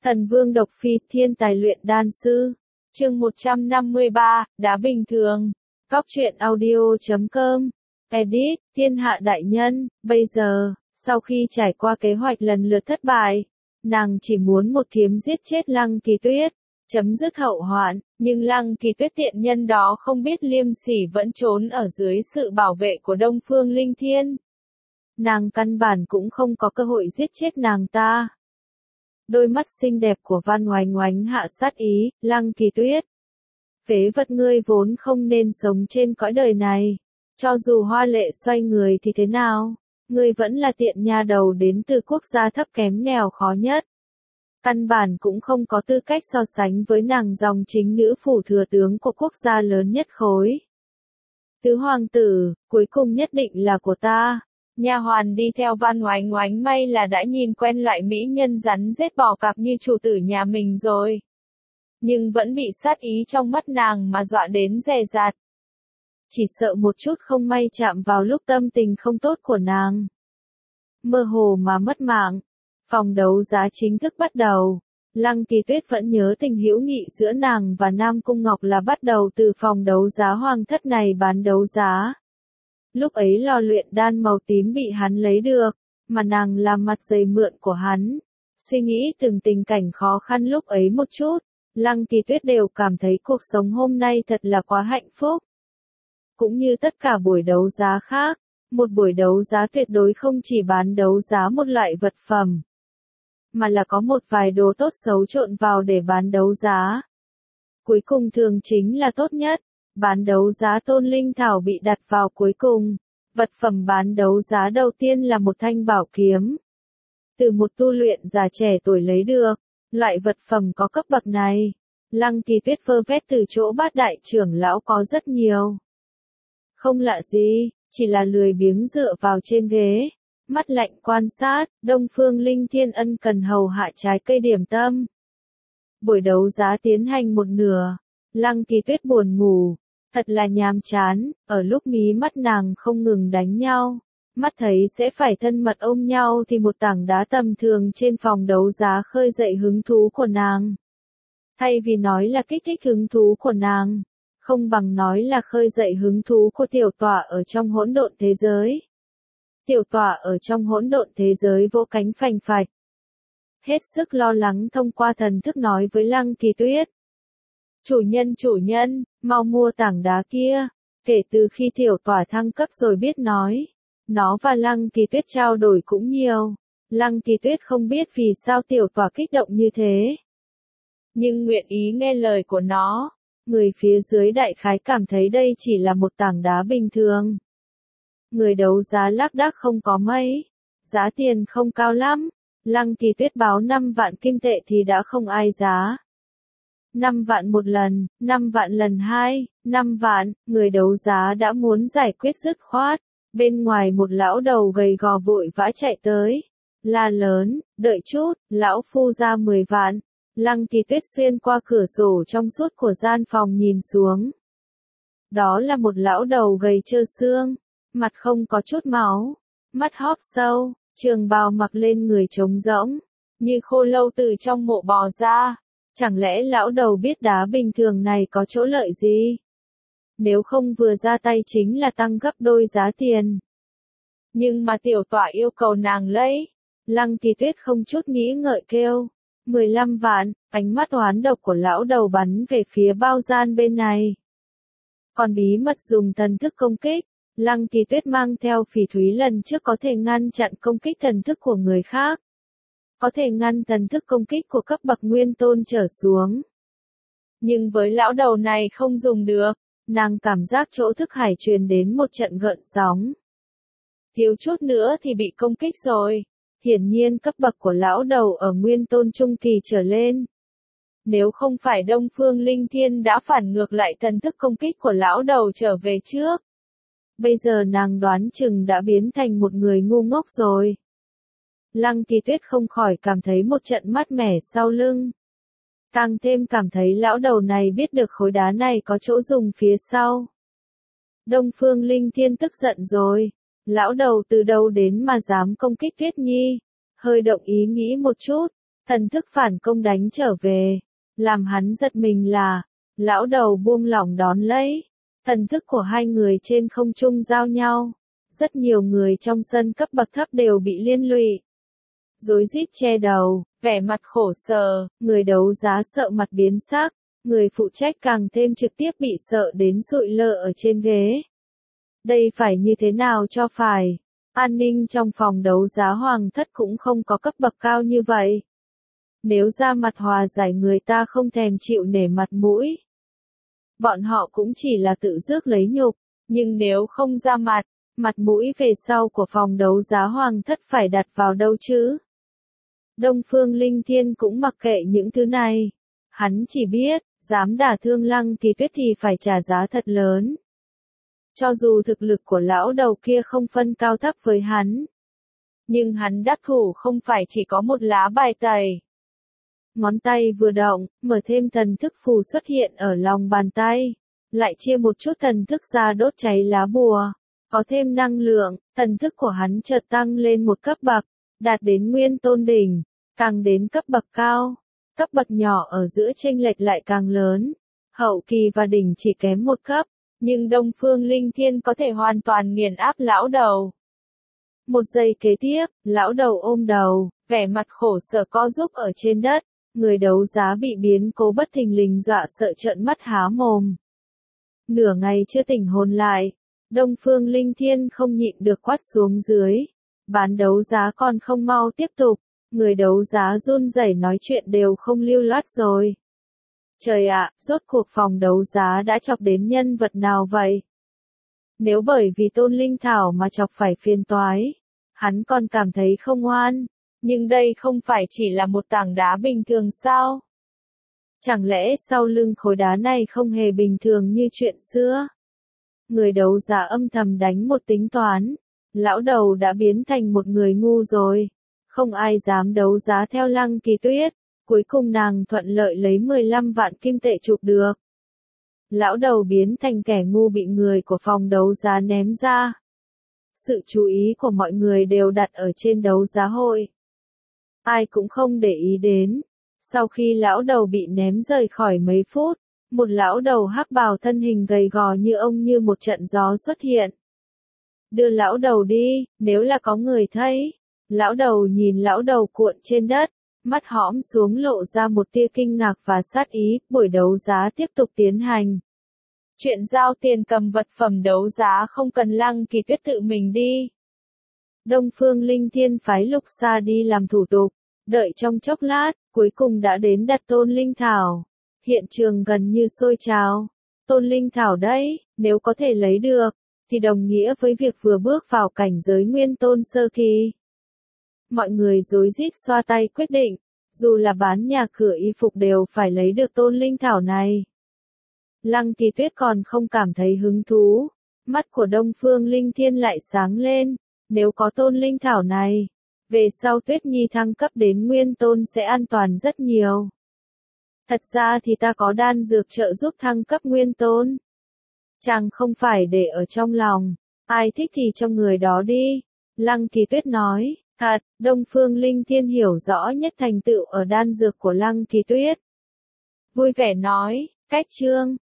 Thần Vương Độc Phi, thiên tài luyện đan sư. Chương 153, đá bình thường. Góc truyện audio.com. Edit, thiên hạ đại nhân, bây giờ, sau khi trải qua kế hoạch lần lượt thất bại, nàng chỉ muốn một kiếm giết chết Lăng Kỳ Tuyết, chấm dứt hậu hoạn, nhưng Lăng Kỳ Tuyết tiện nhân đó không biết liêm sỉ vẫn trốn ở dưới sự bảo vệ của Đông Phương Linh Thiên. Nàng căn bản cũng không có cơ hội giết chết nàng ta. Đôi mắt xinh đẹp của Văn Oánh Oánh hạ sát ý, Lăng Kỳ Tuyết. Phế vật ngươi vốn không nên sống trên cõi đời này. Cho dù hoa lệ xoay người thì thế nào, ngươi vẫn là tiện nha đầu đến từ quốc gia thấp kém nghèo khó nhất. Căn bản cũng không có tư cách so sánh với nàng dòng chính nữ phủ thừa tướng của quốc gia lớn nhất khối. Tứ hoàng tử, cuối cùng nhất định là của ta. Nha hoàn đi theo Văn Oánh Oánh may là đã nhìn quen loại mỹ nhân rắn rết bò cạp như chủ tử nhà mình rồi. Nhưng vẫn bị sát ý trong mắt nàng mà dọa đến dè dặt. Chỉ sợ một chút không may chạm vào lúc tâm tình không tốt của nàng. Mơ hồ mà mất mạng. Phòng đấu giá chính thức bắt đầu. Lăng Kỳ Tuyết vẫn nhớ tình hữu nghị giữa nàng và Nam Cung Ngọc là bắt đầu từ phòng đấu giá hoàng thất này bán đấu giá. Lúc ấy lò luyện đan màu tím bị hắn lấy được, mà nàng làm mặt dày mượn của hắn. Suy nghĩ từng tình cảnh khó khăn lúc ấy một chút, Lăng Kỳ Tuyết đều cảm thấy cuộc sống hôm nay thật là quá hạnh phúc. Cũng như tất cả buổi đấu giá khác, một buổi đấu giá tuyệt đối không chỉ bán đấu giá một loại vật phẩm, mà là có một vài đồ tốt xấu trộn vào để bán đấu giá. Cuối cùng thường chính là tốt nhất. Bán đấu giá tôn linh thảo bị đặt vào cuối cùng. Vật phẩm bán đấu giá đầu tiên là một thanh bảo kiếm. Từ một tu luyện già trẻ tuổi lấy được, loại vật phẩm có cấp bậc này, Lăng Kỳ Tuyết vơ vét từ chỗ Bát đại trưởng lão có rất nhiều. Không lạ gì, chỉ là lười biếng dựa vào trên ghế, mắt lạnh quan sát, Đông Phương Linh Thiên ân cần hầu hạ trái cây điểm tâm. Buổi đấu giá tiến hành một nửa, Lăng Kỳ Tuyết buồn ngủ. Thật là nhàm chán, ở lúc mí mắt nàng không ngừng đánh nhau, mắt thấy sẽ phải thân mật ôm nhau thì một tảng đá tầm thường trên phòng đấu giá khơi dậy hứng thú của nàng. Thay vì nói là kích thích hứng thú của nàng, không bằng nói là khơi dậy hứng thú của tiểu tọa ở trong hỗn độn thế giới. Tiểu tọa ở trong hỗn độn thế giới vỗ cánh phành phạch. Hết sức lo lắng thông qua thần thức nói với Lăng Kỳ Tuyết. Chủ nhân, mau mua tảng đá kia. Kể từ khi tiểu tỏa thăng cấp rồi biết nói. Nó và Lăng Kỳ Tuyết trao đổi cũng nhiều. Lăng Kỳ Tuyết không biết vì sao tiểu tỏa kích động như thế. Nhưng nguyện ý nghe lời của nó. Người phía dưới đại khái cảm thấy đây chỉ là một tảng đá bình thường. Người đấu giá lác đác không có mấy. Giá tiền không cao lắm. Lăng Kỳ Tuyết báo 5 vạn kim tệ thì đã không ai giá. 5 vạn một lần, 5 vạn lần hai, 5 vạn, người đấu giá đã muốn giải quyết dứt khoát. Bên ngoài một lão đầu gầy gò vội vã chạy tới. La lớn, đợi chút, lão phu ra 10 vạn. Lăng Kỳ Tuyết xuyên qua cửa sổ trong suốt của gian phòng nhìn xuống. Đó là một lão đầu gầy trơ xương, mặt không có chút máu, mắt hóp sâu, trường bào mặc lên người trống rỗng, như khô lâu từ trong mộ bò ra. Chẳng lẽ lão đầu biết đá bình thường này có chỗ lợi gì? Nếu không vừa ra tay chính là tăng gấp đôi giá tiền. Nhưng mà tiểu tọa yêu cầu nàng lấy. Lăng Kỳ Tuyết không chút nghĩ ngợi kêu. 15 vạn, ánh mắt oán độc của lão đầu bắn về phía bao gian bên này. Còn bí mật dùng thần thức công kích. Lăng Kỳ Tuyết mang theo phỉ thúy lần trước có thể ngăn chặn công kích thần thức của người khác. Có thể ngăn thần thức công kích của cấp bậc nguyên tôn trở xuống. Nhưng với lão đầu này không dùng được, nàng cảm giác chỗ thức hải truyền đến một trận gợn sóng. Thiếu chút nữa thì bị công kích rồi. Hiển nhiên cấp bậc của lão đầu ở nguyên tôn trung kỳ trở lên. Nếu không phải Đông Phương Linh Thiên đã phản ngược lại thần thức công kích của lão đầu trở về trước. Bây giờ nàng đoán chừng đã biến thành một người ngu ngốc rồi. Lăng Kỳ Tuyết không khỏi cảm thấy một trận mát mẻ sau lưng. Càng thêm cảm thấy lão đầu này biết được khối đá này có chỗ dùng phía sau. Đông Phương Linh Thiên tức giận rồi. Lão đầu từ đâu đến mà dám công kích Tuyết Nhi? Hơi động ý nghĩ một chút. Thần thức phản công đánh trở về. Làm hắn giật mình là, lão đầu buông lỏng đón lấy. Thần thức của hai người trên không trung giao nhau. Rất nhiều người trong sân cấp bậc thấp đều bị liên lụy. Rối rít che đầu, vẻ mặt khổ sở, người đấu giá sợ mặt biến sắc. Người phụ trách càng thêm trực tiếp bị sợ đến sụi lơ ở trên ghế. Đây phải như thế nào cho phải? An ninh trong phòng đấu giá hoàng thất cũng không có cấp bậc cao như vậy. Nếu ra mặt hòa giải người ta không thèm chịu nể mặt mũi. Bọn họ cũng chỉ là tự rước lấy nhục, nhưng nếu không ra mặt, mặt mũi về sau của phòng đấu giá hoàng thất phải đặt vào đâu chứ? Đông Phương Linh Thiên cũng mặc kệ những thứ này. Hắn chỉ biết, dám đả thương Lăng Kỳ Tuyết thì phải trả giá thật lớn. Cho dù thực lực của lão đầu kia không phân cao thấp với hắn. Nhưng hắn đắc thủ không phải chỉ có một lá bài tẩy. Ngón tay vừa động, mở thêm thần thức phù xuất hiện ở lòng bàn tay. Lại chia một chút thần thức ra đốt cháy lá bùa. Có thêm năng lượng, thần thức của hắn chợt tăng lên một cấp bậc. Đạt đến nguyên tôn đỉnh, càng đến cấp bậc cao. Cấp bậc nhỏ ở giữa chênh lệch lại càng lớn. Hậu kỳ và đỉnh chỉ kém một cấp. Nhưng Đông Phương Linh Thiên có thể hoàn toàn nghiền áp lão đầu. Một giây kế tiếp, lão đầu ôm đầu, vẻ mặt khổ sở co rúm ở trên đất. Người đấu giá bị biến cố bất thình lình dọa sợ trợn mắt há mồm. Nửa ngày chưa tỉnh hồn lại, Đông Phương Linh Thiên không nhịn được quát xuống dưới. Bán đấu giá còn không mau tiếp tục, người đấu giá run rẩy nói chuyện đều không lưu loát rồi. Trời ạ, rốt cuộc phòng đấu giá đã chọc đến nhân vật nào vậy? Nếu bởi vì Tôn Linh Thảo mà chọc phải phiền toái, hắn còn cảm thấy không oan, nhưng đây không phải chỉ là một tảng đá bình thường sao? Chẳng lẽ sau lưng khối đá này không hề bình thường như chuyện xưa? Người đấu giá âm thầm đánh một tính toán, lão đầu đã biến thành một người ngu rồi, không ai dám đấu giá theo Lăng Kỳ Tuyết. Cuối cùng nàng thuận lợi lấy 15 vạn kim tệ chụp được. Lão đầu biến thành kẻ ngu bị người của phòng đấu giá ném ra. Sự chú ý của mọi người đều đặt ở trên đấu giá hội. Ai cũng không để ý đến. Sau khi lão đầu bị ném rời khỏi mấy phút, một lão đầu hắc bào thân hình gầy gò như ông như một trận gió xuất hiện. Đưa lão đầu đi, nếu là có người thấy. Lão đầu nhìn lão đầu cuộn trên đất. Mắt hõm xuống lộ ra một tia kinh ngạc và sát ý, buổi đấu giá tiếp tục tiến hành. Chuyện giao tiền cầm vật phẩm đấu giá không cần Lăng Kỳ Tuyết tự mình đi. Đông Phương Linh Thiên phái Lục Sa đi làm thủ tục, đợi trong chốc lát, cuối cùng đã đến đặt Tôn Linh Thảo. Hiện trường gần như sôi trào. Tôn Linh Thảo đấy, nếu có thể lấy được, thì đồng nghĩa với việc vừa bước vào cảnh giới nguyên tôn sơ kỳ. Mọi người rối rít xoa tay quyết định, dù là bán nhà cửa y phục đều phải lấy được Tôn Linh Thảo này. Lăng Kỳ Tuyết còn không cảm thấy hứng thú, mắt của Đông Phương Linh Thiên lại sáng lên, nếu có Tôn Linh Thảo này, về sau Tuyết Nhi thăng cấp đến nguyên tôn sẽ an toàn rất nhiều. Thật ra thì ta có đan dược trợ giúp thăng cấp nguyên tôn. Chàng không phải để ở trong lòng, ai thích thì cho người đó đi. Lăng Kỳ Tuyết nói. Thật, Đông Phương Linh Thiên hiểu rõ nhất thành tựu ở đan dược của Lăng Kỳ Tuyết. Vui vẻ nói, cách chương.